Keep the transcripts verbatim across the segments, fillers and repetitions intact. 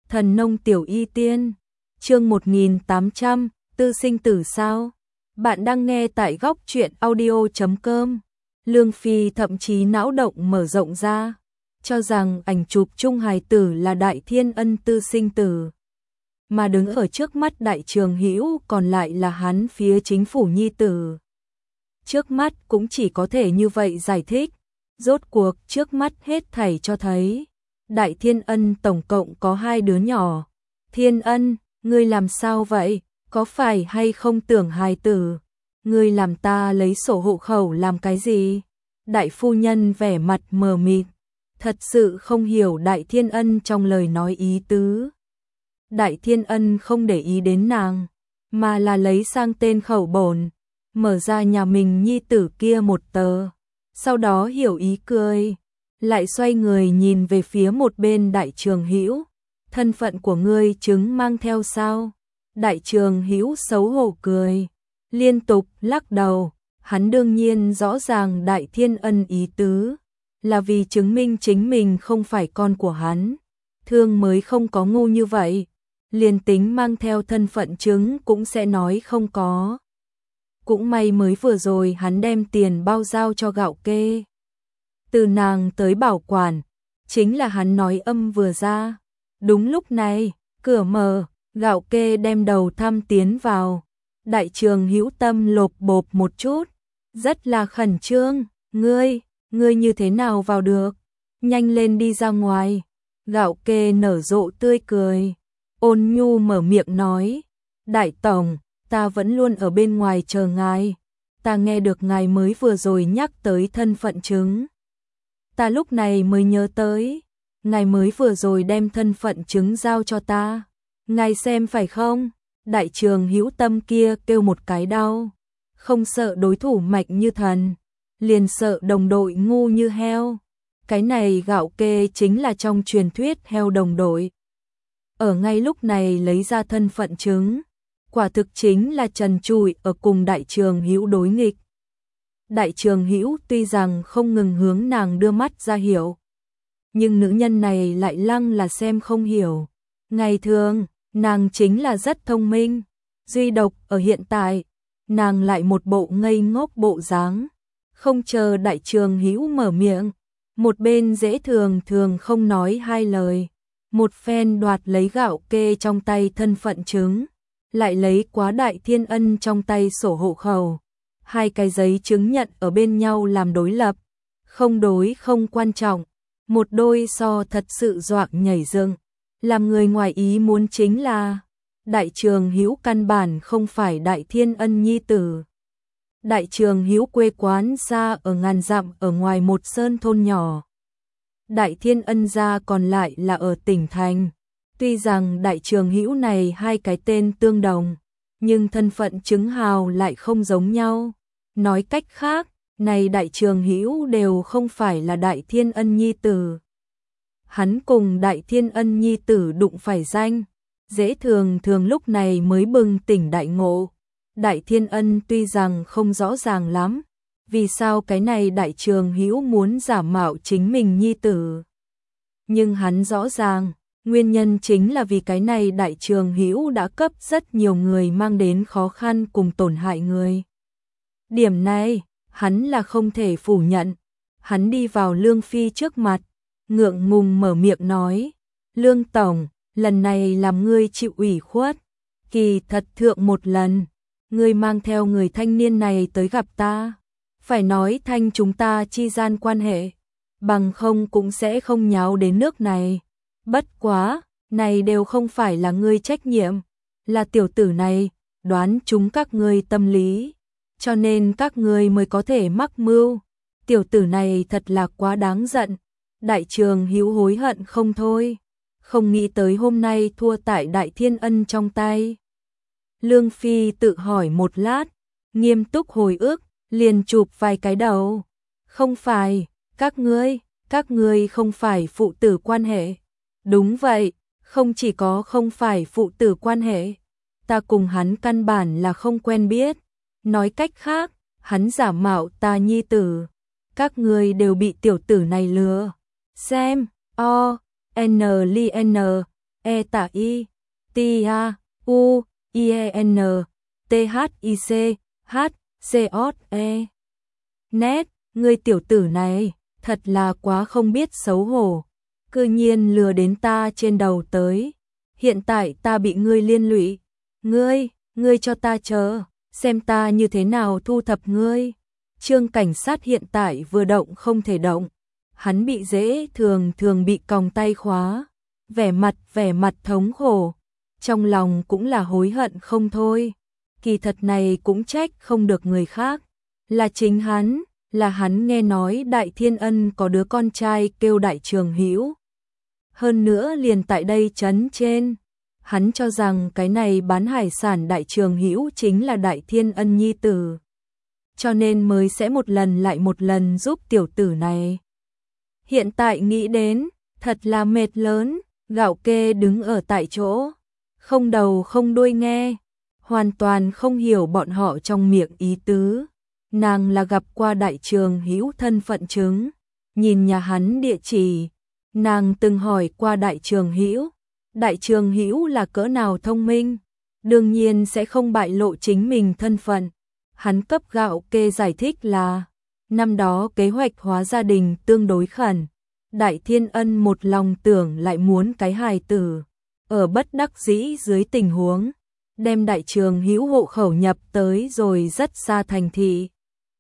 Thần nông tiểu y tiên, chương một nghìn tám trăm, tư sinh tử sao? Bạn đang nghe tại góc truyện audio chấm com. Lương Phi thậm chí não động mở rộng ra, cho rằng ảnh chụp chung hài tử là Đại Thiên Ân tư sinh tử. Mà đứng ở trước mắt Đại Trường Hữu còn lại là hắn phía chính phủ nhi tử. Trước mắt cũng chỉ có thể như vậy giải thích, rốt cuộc trước mắt hết thảy cho thấy. Đại Thiên Ân tổng cộng có hai đứa nhỏ. Thiên Ân, ngươi làm sao vậy? Có phải hay không tưởng hài tử? Ngươi làm ta lấy sổ hộ khẩu làm cái gì? Đại phu nhân vẻ mặt mờ mịt, thật sự không hiểu Đại Thiên Ân trong lời nói ý tứ. Đại Thiên Ân không để ý đến nàng, mà là lấy sang tên khẩu bổn, mở ra nhà mình nhi tử kia một tờ, sau đó hiểu ý cười, lại xoay người nhìn về phía một bên Đại Trường Hữu, thân phận của ngươi chứng mang theo sao? Đại Trường Hữu xấu hổ cười, liên tục lắc đầu, hắn đương nhiên rõ ràng Đại Thiên Ân ý tứ, là vì chứng minh chính mình không phải con của hắn, thương mới không có ngu như vậy, liền tính mang theo thân phận chứng cũng sẽ nói không có. Cũng may mới vừa rồi hắn đem tiền bao giao cho Gạo Kê. Từ nàng tới bảo quản, chính là hắn nói âm vừa ra. Đúng lúc này, cửa mở, Gạo Kê đem đầu thăm tiến vào. Đại Trường Hữu tâm lột bột một chút, rất là khẩn trương, ngươi, ngươi như thế nào vào được, nhanh lên đi ra ngoài. Gạo Kê nở rộ tươi cười, ôn nhu mở miệng nói, Đại Tổng, ta vẫn luôn ở bên ngoài chờ ngài, ta nghe được ngài mới vừa rồi nhắc tới thân phận chứng. Ta lúc này mới nhớ tới, ngài mới vừa rồi đem thân phận chứng giao cho ta, ngài xem phải không? Đại Trường Hữu tâm kia kêu một cái đau, không sợ đối thủ mạnh như thần, liền sợ đồng đội ngu như heo. Cái này Gạo Kê chính là trong truyền thuyết heo đồng đội. Ở ngay lúc này lấy ra thân phận chứng, quả thực chính là trần trụi ở cùng Đại Trường Hữu đối nghịch. Đại Trường Hữu tuy rằng không ngừng hướng nàng đưa mắt ra hiểu, nhưng nữ nhân này lại lăng là xem không hiểu. Ngày thường, nàng chính là rất thông minh, duy độc ở hiện tại, nàng lại một bộ ngây ngốc bộ dáng. Không chờ Đại Trường Hữu mở miệng, một bên dễ thường thường không nói hai lời, một phen đoạt lấy Gạo Kê trong tay thân phận chứng, lại lấy quá Đại Thiên Ân trong tay sổ hộ khẩu. Hai cái giấy chứng nhận ở bên nhau làm đối lập, không đối không quan trọng, một đôi so thật sự doạng nhảy dựng. Làm người ngoài ý muốn chính là, Đại Trường Hữu căn bản không phải Đại Thiên Ân nhi tử. Đại Trường Hữu quê quán xa ở ngàn dặm ở ngoài một sơn thôn nhỏ. Đại Thiên Ân gia còn lại là ở tỉnh thành. Tuy rằng Đại Trường Hữu này hai cái tên tương đồng, nhưng thân phận chứng hào lại không giống nhau. Nói cách khác, này Đại Trường Hữu đều không phải là Đại Thiên Ân nhi tử. Hắn cùng Đại Thiên Ân nhi tử đụng phải danh, dễ thường thường lúc này mới bừng tỉnh đại ngộ. Đại Thiên Ân tuy rằng không rõ ràng lắm, vì sao cái này Đại Trường Hữu muốn giả mạo chính mình nhi tử. Nhưng hắn rõ ràng, nguyên nhân chính là vì cái này Đại Trường Hữu đã cấp rất nhiều người mang đến khó khăn cùng tổn hại người. Điểm này, hắn là không thể phủ nhận. Hắn đi vào Lương Phi trước mặt, ngượng ngùng mở miệng nói, Lương Tổng, lần này làm ngươi chịu ủy khuất, kỳ thật thượng một lần, ngươi mang theo người thanh niên này tới gặp ta, phải nói thanh chúng ta chi gian quan hệ, bằng không cũng sẽ không nháo đến nước này. Bất quá, này đều không phải là ngươi trách nhiệm, là tiểu tử này, đoán chúng các ngươi tâm lý, cho nên các ngươi mới có thể mắc mưu. Tiểu tử này thật là quá đáng giận. Đại Trường Hữu hối hận không thôi, không nghĩ tới hôm nay thua tại Đại Thiên Ân trong tay. Lương Phi tự hỏi một lát, nghiêm túc hồi ức, liền chụp vài cái đầu. Không phải, các ngươi, các ngươi không phải phụ tử quan hệ. Đúng vậy, không chỉ có không phải phụ tử quan hệ, ta cùng hắn căn bản là không quen biết. Nói cách khác, hắn giả mạo ta nhi tử. Các ngươi đều bị tiểu tử này lừa. Xem, o, n, l, n, E tạ y, T A, U, I E N, T H I C, H, C O E. Nét, ngươi tiểu tử này, thật là quá không biết xấu hổ. Cư nhiên lừa đến ta trên đầu tới. Hiện tại ta bị ngươi liên lụy. Ngươi, ngươi cho ta chờ, xem ta như thế nào thu thập ngươi. Trương cảnh sát hiện tại vừa động không thể động. Hắn bị dễ thường thường bị còng tay khóa. Vẻ mặt vẻ mặt thống khổ. Trong lòng cũng là hối hận không thôi. Kỳ thật này cũng trách không được người khác. Là chính hắn, là hắn nghe nói Đại Thiên Ân có đứa con trai kêu Đại Trường Hữu. Hơn nữa liền tại đây trấn trên. Hắn cho rằng cái này bán hải sản Đại Trường Hữu chính là Đại Thiên Ân nhi tử. Cho nên mới sẽ một lần lại một lần giúp tiểu tử này. Hiện tại nghĩ đến, thật là mệt lớn, Gạo Kê đứng ở tại chỗ. Không đầu không đuôi nghe, hoàn toàn không hiểu bọn họ trong miệng ý tứ. Nàng là gặp qua Đại Trường Hữu thân phận chứng, nhìn nhà hắn địa chỉ, nàng từng hỏi qua Đại Trường Hữu, Đại Trường Hữu là cỡ nào thông minh, đương nhiên sẽ không bại lộ chính mình thân phận. Hắn cấp Gạo Kê giải thích là, năm đó kế hoạch hóa gia đình tương đối khẩn, Đại Thiên Ân một lòng tưởng lại muốn cái hài tử, ở bất đắc dĩ dưới tình huống, đem Đại Trường Hữu hộ khẩu nhập tới rồi rất xa thành thị.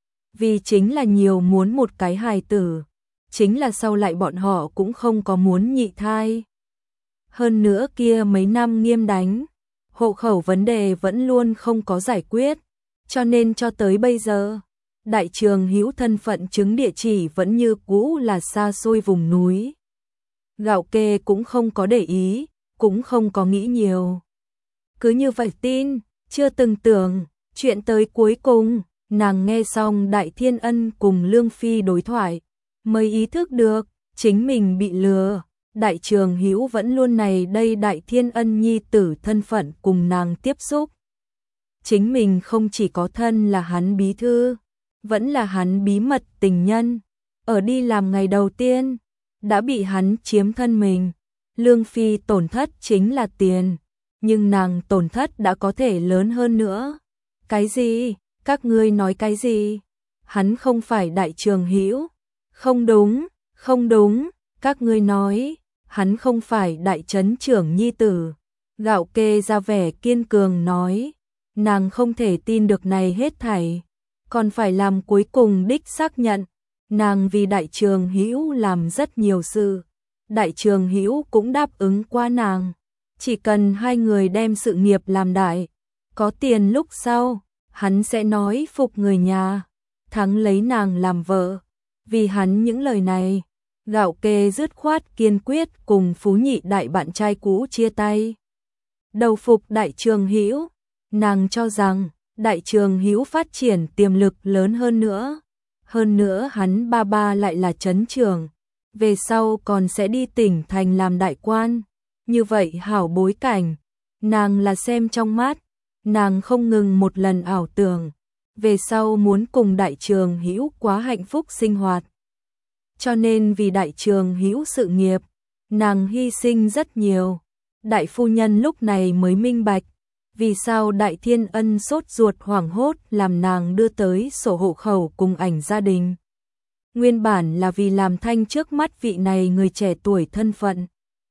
Vì chính là nhiều muốn một cái hài tử, chính là sau lại bọn họ cũng không có muốn nhị thai. Hơn nữa kia mấy năm nghiêm đánh, hộ khẩu vấn đề vẫn luôn không có giải quyết, cho nên cho tới bây giờ, Đại Trường Hữu thân phận chứng địa chỉ vẫn như cũ là xa xôi vùng núi. Gạo Kê cũng không có để ý, cũng không có nghĩ nhiều. Cứ như vậy tin, chưa từng tưởng, chuyện tới cuối cùng, nàng nghe xong Đại Thiên Ân cùng Lương Phi đối thoại, mới ý thức được, chính mình bị lừa. Đại Trường Hữu vẫn luôn này đây Đại Thiên Ân nhi tử thân phận cùng nàng tiếp xúc. Chính mình không chỉ có thân là hắn bí thư, vẫn là hắn bí mật tình nhân. Ở đi làm ngày đầu tiên, đã bị hắn chiếm thân mình. Lương Phi tổn thất chính là tiền, nhưng nàng tổn thất đã có thể lớn hơn nữa. Cái gì? Các ngươi nói cái gì? Hắn không phải Đại Trường Hữu. Không đúng, không đúng, các ngươi nói, hắn không phải Đại Trấn trưởng nhi tử. Gạo Kê ra vẻ kiên cường nói, nàng không thể tin được này hết thảy, còn phải làm cuối cùng đích xác nhận. Nàng vì Đại Trường Hữu làm rất nhiều sự, Đại Trường Hữu cũng đáp ứng qua nàng, chỉ cần hai người đem sự nghiệp làm đại, có tiền lúc sau, hắn sẽ nói phục người nhà, thắng lấy nàng làm vợ. Vì hắn những lời này, Gạo Kê dứt khoát kiên quyết cùng Phú Nhị đại bạn trai cũ chia tay. Đầu phục Đại Trường Hữu, nàng cho rằng Đại Trường Hữu phát triển tiềm lực lớn hơn nữa. Hơn nữa hắn ba ba lại là trấn trưởng, về sau còn sẽ đi tỉnh thành làm đại quan. Như vậy hảo bối cảnh, nàng là xem trong mắt, nàng không ngừng một lần ảo tưởng, về sau muốn cùng Đại Trường Hữu quá hạnh phúc sinh hoạt. Cho nên vì Đại Trường Hữu sự nghiệp, nàng hy sinh rất nhiều. Đại phu nhân lúc này mới minh bạch, vì sao Đại Thiên Ân sốt ruột hoảng hốt làm nàng đưa tới sổ hộ khẩu cùng ảnh gia đình. Nguyên bản là vì làm thanh trước mắt vị này người trẻ tuổi thân phận.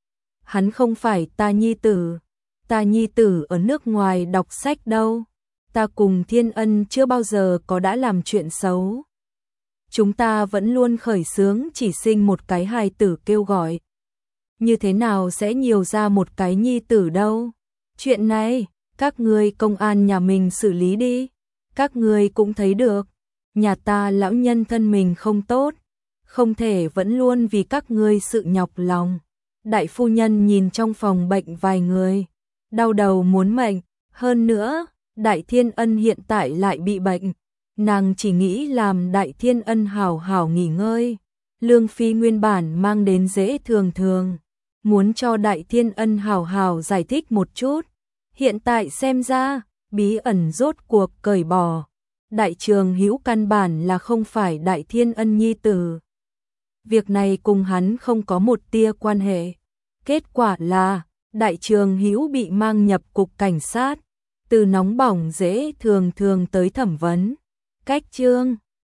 Hắn không phải ta nhi tử, ta nhi tử ở nước ngoài đọc sách đâu, ta cùng Thiên Ân chưa bao giờ có đã làm chuyện xấu. Chúng ta vẫn luôn khởi xướng chỉ sinh một cái hài tử kêu gọi. Như thế nào sẽ nhiều ra một cái nhi tử đâu? Chuyện này, các ngươi công an nhà mình xử lý đi. Các ngươi cũng thấy được, nhà ta lão nhân thân mình không tốt, không thể vẫn luôn vì các ngươi sự nhọc lòng. Đại phu nhân nhìn trong phòng bệnh vài người, đau đầu muốn mệnh, hơn nữa, Đại Thiên Ân hiện tại lại bị bệnh. Nàng chỉ nghĩ làm Đại Thiên Ân hảo hảo nghỉ ngơi. Lương Phi nguyên bản mang đến dễ thường thường, muốn cho Đại Thiên Ân hảo hảo giải thích một chút. Hiện tại xem ra, bí ẩn rốt cuộc cởi bỏ. Đại Trường Hữu căn bản là không phải Đại Thiên Ân nhi tử. Việc này cùng hắn không có một tia quan hệ. Kết quả là, Đại Trường Hữu bị mang nhập cục cảnh sát, từ nóng bỏng dễ thường thường tới thẩm vấn. Cách chương